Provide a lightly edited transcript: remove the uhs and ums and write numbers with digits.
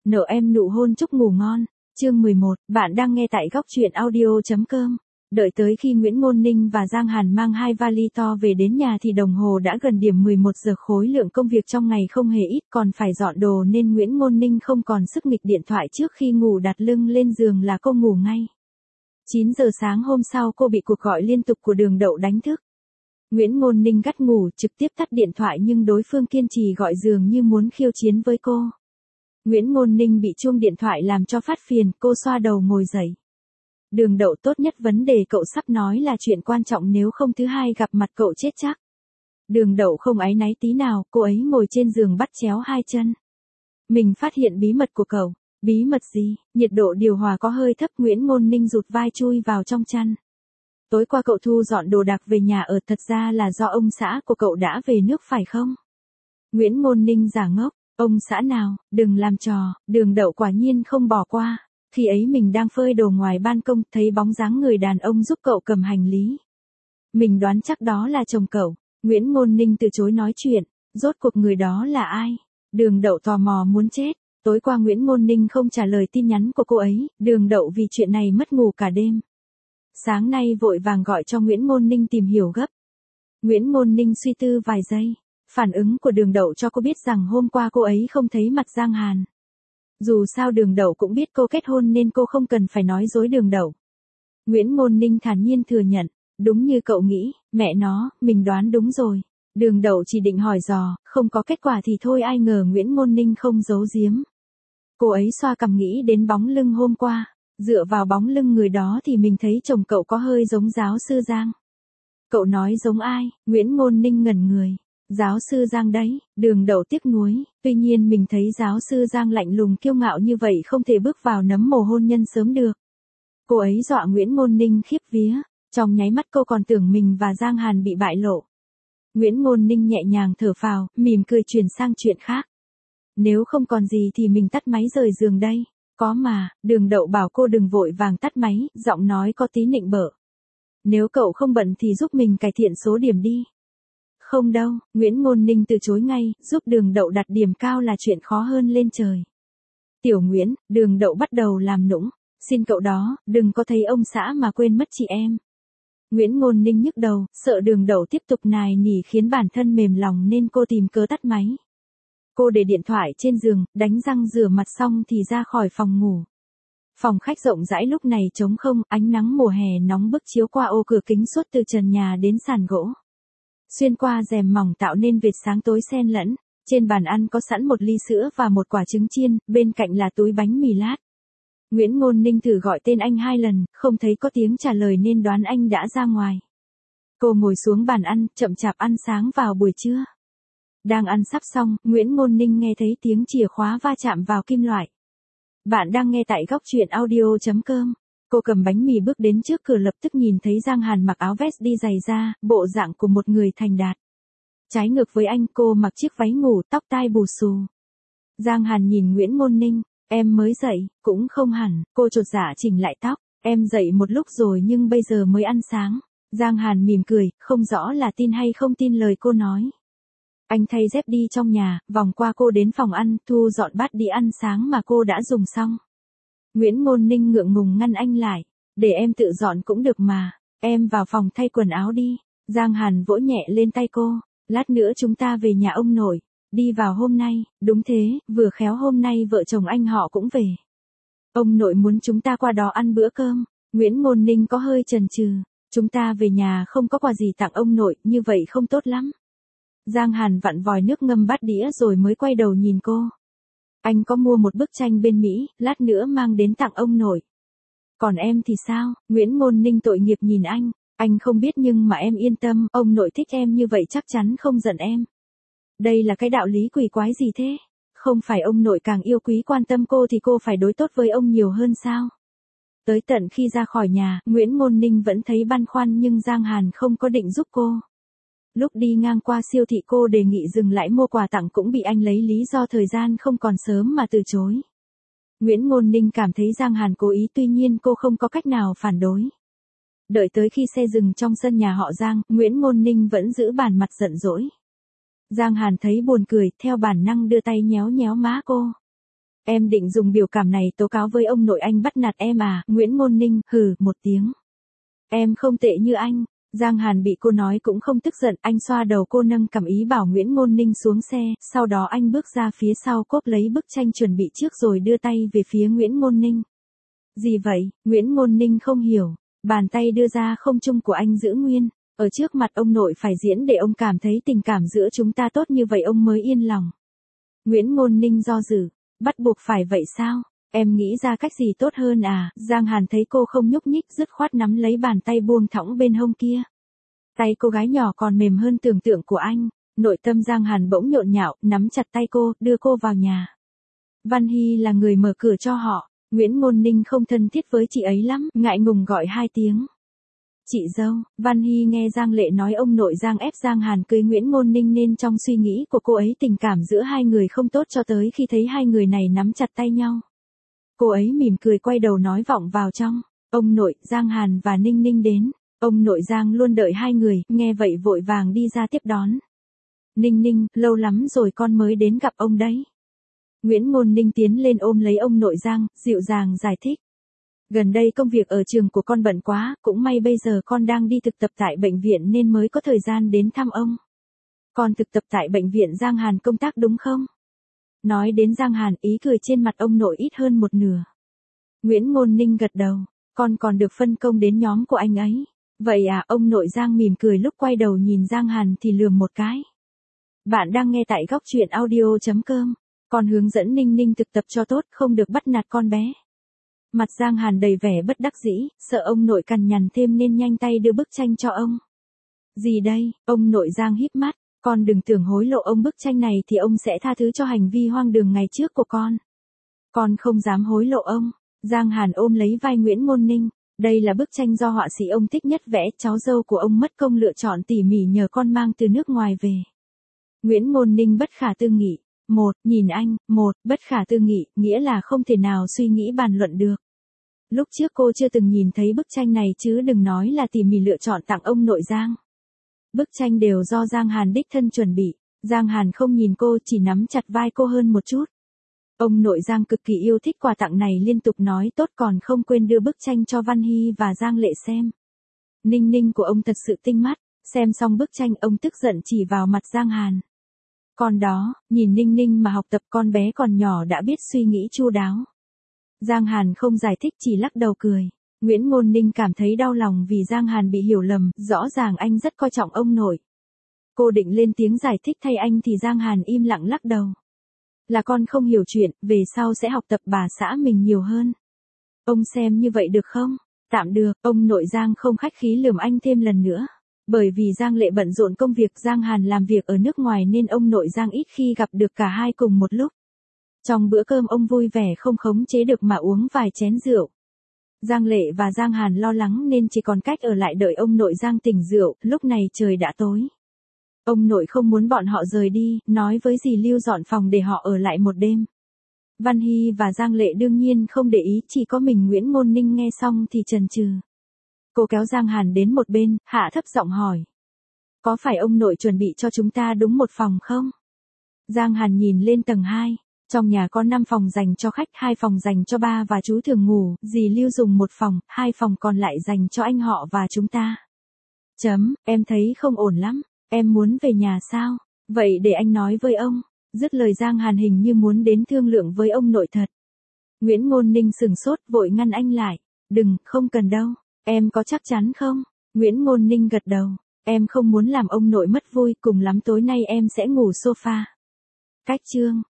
Nợ em nụ hôn chúc ngủ ngon. Chương 11, bạn đang nghe tại góc truyện audio.com. Đợi tới khi Nguyễn Ngôn Ninh và Giang Hàn mang hai vali to về đến nhà thì đồng hồ đã gần điểm 11 giờ, khối lượng công việc trong ngày không hề ít, còn phải dọn đồ nên Nguyễn Ngôn Ninh không còn sức nghịch điện thoại trước khi ngủ, đặt lưng lên giường là cô ngủ ngay. 9 giờ sáng hôm sau cô bị cuộc gọi liên tục của Đường Đậu đánh thức. Nguyễn Ngôn Ninh gắt ngủ trực tiếp tắt điện thoại nhưng đối phương kiên trì gọi dường như muốn khiêu chiến với cô. Nguyễn Ngôn Ninh bị chuông điện thoại làm cho phát phiền, cô xoa đầu ngồi dậy. Đường Đậu, tốt nhất vấn đề cậu sắp nói là chuyện quan trọng, nếu không thứ hai gặp mặt cậu chết chắc. Đường Đậu không áy náy tí nào, cô ấy ngồi trên giường bắt chéo hai chân. Mình phát hiện bí mật của cậu. Bí mật gì? Nhiệt độ điều hòa có hơi thấp, Nguyễn Ngôn Ninh rụt vai chui vào trong chăn. Tối qua cậu thu dọn đồ đạc về nhà ở, thật ra là do ông xã của cậu đã về nước phải không? Nguyễn Ngôn Ninh giả ngốc. Ông xã nào, đừng làm trò. Đường Đậu quả nhiên không bỏ qua. Khi ấy mình đang phơi đồ ngoài ban công, thấy bóng dáng người đàn ông giúp cậu cầm hành lý. Mình đoán chắc đó là chồng cậu. Nguyễn Ngôn Ninh từ chối nói chuyện. Rốt cuộc người đó là ai? Đường Đậu tò mò muốn chết. Tối qua Nguyễn Ngôn Ninh không trả lời tin nhắn của cô ấy, Đường Đậu vì chuyện này mất ngủ cả đêm. Sáng nay vội vàng gọi cho Nguyễn Ngôn Ninh tìm hiểu gấp. Nguyễn Ngôn Ninh suy tư vài giây. Phản ứng của Đường Đậu cho cô biết rằng hôm qua cô ấy không thấy mặt Giang Hàn. Dù sao Đường Đậu cũng biết cô kết hôn nên cô không cần phải nói dối Đường Đậu. Nguyễn Ngôn Ninh thản nhiên thừa nhận, đúng như cậu nghĩ, mẹ nó, mình đoán đúng rồi. Đường Đậu chỉ định hỏi dò, không có kết quả thì thôi, ai ngờ Nguyễn Ngôn Ninh không giấu giếm. Cô ấy xoa cằm nghĩ đến bóng lưng hôm qua, dựa vào bóng lưng người đó thì mình thấy chồng cậu có hơi giống giáo sư Giang. Cậu nói giống ai? Nguyễn Ngôn Ninh ngẩn người. Giáo sư Giang đấy, Đường Đậu tiếc nuối, tuy nhiên mình thấy giáo sư Giang lạnh lùng kiêu ngạo như vậy không thể bước vào nấm mồ hôn nhân sớm được. Cô ấy dọa Nguyễn Ngôn Ninh khiếp vía, trong nháy mắt cô còn tưởng mình và Giang Hàn bị bại lộ. Nguyễn Ngôn Ninh nhẹ nhàng thở phào, mỉm cười chuyển sang chuyện khác. Nếu không còn gì thì mình tắt máy rời giường đây. Có mà, Đường Đậu bảo cô đừng vội vàng tắt máy, giọng nói có tí nịnh bợ. Nếu cậu không bận thì giúp mình cải thiện số điểm đi. Không đâu, Nguyễn Ngôn Ninh từ chối ngay, giúp Đường Đậu đặt điểm cao là chuyện khó hơn lên trời. Tiểu Nguyễn, Đường Đậu bắt đầu làm nũng, xin cậu đó, đừng có thấy ông xã mà quên mất chị em. Nguyễn Ngôn Ninh nhức đầu, sợ Đường Đậu tiếp tục nài nỉ khiến bản thân mềm lòng nên cô tìm cớ tắt máy. Cô để điện thoại trên giường, đánh răng rửa mặt xong thì ra khỏi phòng ngủ. Phòng khách rộng rãi lúc này trống không, ánh nắng mùa hè nóng bức chiếu qua ô cửa kính suốt từ trần nhà đến sàn gỗ. Xuyên qua rèm mỏng tạo nên vệt sáng tối xen lẫn. Trên bàn ăn có sẵn một ly sữa và một quả trứng chiên, bên cạnh là túi bánh mì lát. Nguyễn Ngôn Ninh thử gọi tên anh 2 lần, không thấy có tiếng trả lời nên đoán anh đã ra ngoài. Cô ngồi xuống bàn ăn, chậm chạp ăn sáng vào buổi trưa. Đang ăn sắp xong, Nguyễn Ngôn Ninh nghe thấy tiếng chìa khóa va chạm vào kim loại. Bạn đang nghe tại góc truyện audio.com. Cô cầm bánh mì bước đến trước cửa, lập tức nhìn thấy Giang Hàn mặc áo vest đi giày da, bộ dạng của một người thành đạt. Trái ngược với anh, cô mặc chiếc váy ngủ, tóc tai bù xù. Giang Hàn nhìn Nguyễn Ngôn Ninh, em mới dậy, cũng không hẳn, cô chột dạ chỉnh lại tóc, em dậy một lúc rồi nhưng bây giờ mới ăn sáng. Giang Hàn mỉm cười, không rõ là tin hay không tin lời cô nói. Anh thay dép đi trong nhà, vòng qua cô đến phòng ăn, thu dọn bát đĩa ăn sáng mà cô đã dùng xong. Nguyễn Ngôn Ninh ngượng ngùng ngăn anh lại, để em tự dọn cũng được mà, em vào phòng thay quần áo đi. Giang Hàn vỗ nhẹ lên tay cô, lát nữa chúng ta về nhà ông nội, đi vào hôm nay, đúng thế, vừa khéo hôm nay vợ chồng anh họ cũng về. Ông nội muốn chúng ta qua đó ăn bữa cơm. Nguyễn Ngôn Ninh có hơi chần chừ, chúng ta về nhà không có quà gì tặng ông nội, như vậy không tốt lắm. Giang Hàn vặn vòi nước ngâm bát đĩa rồi mới quay đầu nhìn cô. Anh có mua một bức tranh bên Mỹ, lát nữa mang đến tặng ông nội. Còn em thì sao? Nguyễn Ngôn Ninh tội nghiệp nhìn anh không biết nhưng mà em yên tâm, ông nội thích em như vậy chắc chắn không giận em. Đây là cái đạo lý quỷ quái gì thế? Không phải ông nội càng yêu quý quan tâm cô thì cô phải đối tốt với ông nhiều hơn sao? Tới tận khi ra khỏi nhà, Nguyễn Ngôn Ninh vẫn thấy băn khoăn nhưng Giang Hàn không có định giúp cô. Lúc đi ngang qua siêu thị cô đề nghị dừng lại mua quà tặng cũng bị anh lấy lý do thời gian không còn sớm mà từ chối. Nguyễn Ngôn Ninh cảm thấy Giang Hàn cố ý, tuy nhiên cô không có cách nào phản đối. Đợi tới khi xe dừng trong sân nhà họ Giang, Nguyễn Ngôn Ninh vẫn giữ bản mặt giận dỗi. Giang Hàn thấy buồn cười, theo bản năng đưa tay nhéo nhéo má cô. Em định dùng biểu cảm này tố cáo với ông nội anh bắt nạt em à? Nguyễn Ngôn Ninh hừ một tiếng. Em không tệ như anh. Giang Hàn bị cô nói cũng không tức giận, anh xoa đầu cô nâng cằm ý bảo Nguyễn Ngôn Ninh xuống xe, sau đó anh bước ra phía sau cốp lấy bức tranh chuẩn bị trước rồi đưa tay về phía Nguyễn Ngôn Ninh. Gì vậy? Nguyễn Ngôn Ninh không hiểu, bàn tay đưa ra không trung của anh giữ nguyên, ở trước mặt ông nội phải diễn để ông cảm thấy tình cảm giữa chúng ta tốt như vậy ông mới yên lòng. Nguyễn Ngôn Ninh do dự, bắt buộc phải vậy sao? Em nghĩ ra cách gì tốt hơn à? Giang Hàn thấy cô không nhúc nhích dứt khoát nắm lấy bàn tay buông thõng bên hông kia. Tay cô gái nhỏ còn mềm hơn tưởng tượng của anh. Nội tâm Giang Hàn bỗng nhộn nhạo, nắm chặt tay cô, đưa cô vào nhà. Văn Hy là người mở cửa cho họ. Nguyễn Ngôn Ninh không thân thiết với chị ấy lắm, ngại ngùng gọi 2 tiếng. Chị dâu. Văn Hy nghe Giang Lệ nói ông nội Giang ép Giang Hàn cưới Nguyễn Ngôn Ninh nên trong suy nghĩ của cô ấy tình cảm giữa hai người không tốt cho tới khi thấy hai người này nắm chặt tay nhau. Cô ấy mỉm cười quay đầu nói vọng vào trong. Ông nội, Giang Hàn và Ninh Ninh đến. Ông nội Giang luôn đợi hai người, nghe vậy vội vàng đi ra tiếp đón. Ninh Ninh, lâu lắm rồi con mới đến gặp ông đấy. Nguyễn Ngôn Ninh tiến lên ôm lấy ông nội Giang, dịu dàng giải thích. Gần đây công việc ở trường của con bận quá, cũng may bây giờ con đang đi thực tập tại bệnh viện nên mới có thời gian đến thăm ông. Con thực tập tại bệnh viện Giang Hàn công tác đúng không? Nói đến Giang Hàn ý cười trên mặt ông nội ít hơn một nửa. Nguyễn Ngôn Ninh gật đầu, con còn được phân công đến nhóm của anh ấy. Vậy à, ông nội Giang mỉm cười lúc quay đầu nhìn Giang Hàn thì lườm một cái. Bạn đang nghe tại góc truyện audio.com. Con hướng dẫn Ninh Ninh thực tập cho tốt, không được bắt nạt con bé. Mặt Giang Hàn đầy vẻ bất đắc dĩ, sợ ông nội cằn nhằn thêm nên nhanh tay đưa bức tranh cho ông. Gì đây? Ông nội Giang híp mắt, con đừng tưởng hối lộ ông bức tranh này thì ông sẽ tha thứ cho hành vi hoang đường ngày trước của con. Con không dám hối lộ ông. Giang Hàn ôm lấy vai Nguyễn Ngôn Ninh. Đây là bức tranh do họa sĩ ông thích nhất vẽ, cháu dâu của ông mất công lựa chọn tỉ mỉ nhờ con mang từ nước ngoài về. Nguyễn Ngôn Ninh bất khả tư nghị. Nhìn anh, bất khả tư nghị, nghĩa là không thể nào suy nghĩ bàn luận được. Lúc trước cô chưa từng nhìn thấy bức tranh này chứ đừng nói là tỉ mỉ lựa chọn tặng ông nội Giang. Bức tranh đều do Giang Hàn đích thân chuẩn bị. Giang Hàn không nhìn cô, chỉ nắm chặt vai cô hơn một chút. Ông nội Giang cực kỳ yêu thích quà tặng này, liên tục nói tốt còn không quên đưa bức tranh cho Văn Hy và Giang Lệ xem. Ninh Ninh của ông thật sự tinh mắt, xem xong bức tranh ông tức giận chỉ vào mặt Giang Hàn. Con đó, nhìn Ninh Ninh mà học tập, con bé còn nhỏ đã biết suy nghĩ chu đáo. Giang Hàn không giải thích chỉ lắc đầu cười. Nguyễn Ngôn Ninh cảm thấy đau lòng vì Giang Hàn bị hiểu lầm, rõ ràng anh rất coi trọng ông nội. Cô định lên tiếng giải thích thay anh thì Giang Hàn im lặng lắc đầu. Là con không hiểu chuyện, về sau sẽ học tập bà xã mình nhiều hơn. Ông xem như vậy được không? Tạm được, ông nội Giang không khách khí lườm anh thêm lần nữa. Bởi vì Giang Lệ bận rộn công việc, Giang Hàn làm việc ở nước ngoài nên ông nội Giang ít khi gặp được cả hai cùng một lúc. Trong bữa cơm ông vui vẻ không khống chế được mà uống vài chén rượu. Giang Lệ và Giang Hàn lo lắng nên chỉ còn cách ở lại đợi ông nội Giang tỉnh rượu, lúc này trời đã tối. Ông nội không muốn bọn họ rời đi, nói với dì Lưu dọn phòng để họ ở lại một đêm. Văn Hy và Giang Lệ đương nhiên không để ý, chỉ có mình Nguyễn Ngôn Ninh nghe xong thì chần chừ. Cô kéo Giang Hàn đến một bên, hạ thấp giọng hỏi. Có phải ông nội chuẩn bị cho chúng ta đúng một phòng không? Giang Hàn nhìn lên tầng 2. Trong nhà có 5 phòng dành cho khách, 2 phòng dành cho ba và chú thường ngủ, dì Lưu dùng 1 phòng, 2 phòng còn lại dành cho anh họ và chúng ta. Em thấy không ổn lắm, em muốn về nhà sao? Vậy để anh nói với ông. Dứt lời Giang Hàn hình như muốn đến thương lượng với ông nội thật. Nguyễn Ngôn Ninh sửng sốt vội ngăn anh lại. Đừng, không cần đâu. Em có chắc chắn không? Nguyễn Ngôn Ninh gật đầu. Em không muốn làm ông nội mất vui, cùng lắm tối nay em sẽ ngủ sofa. Cách chương.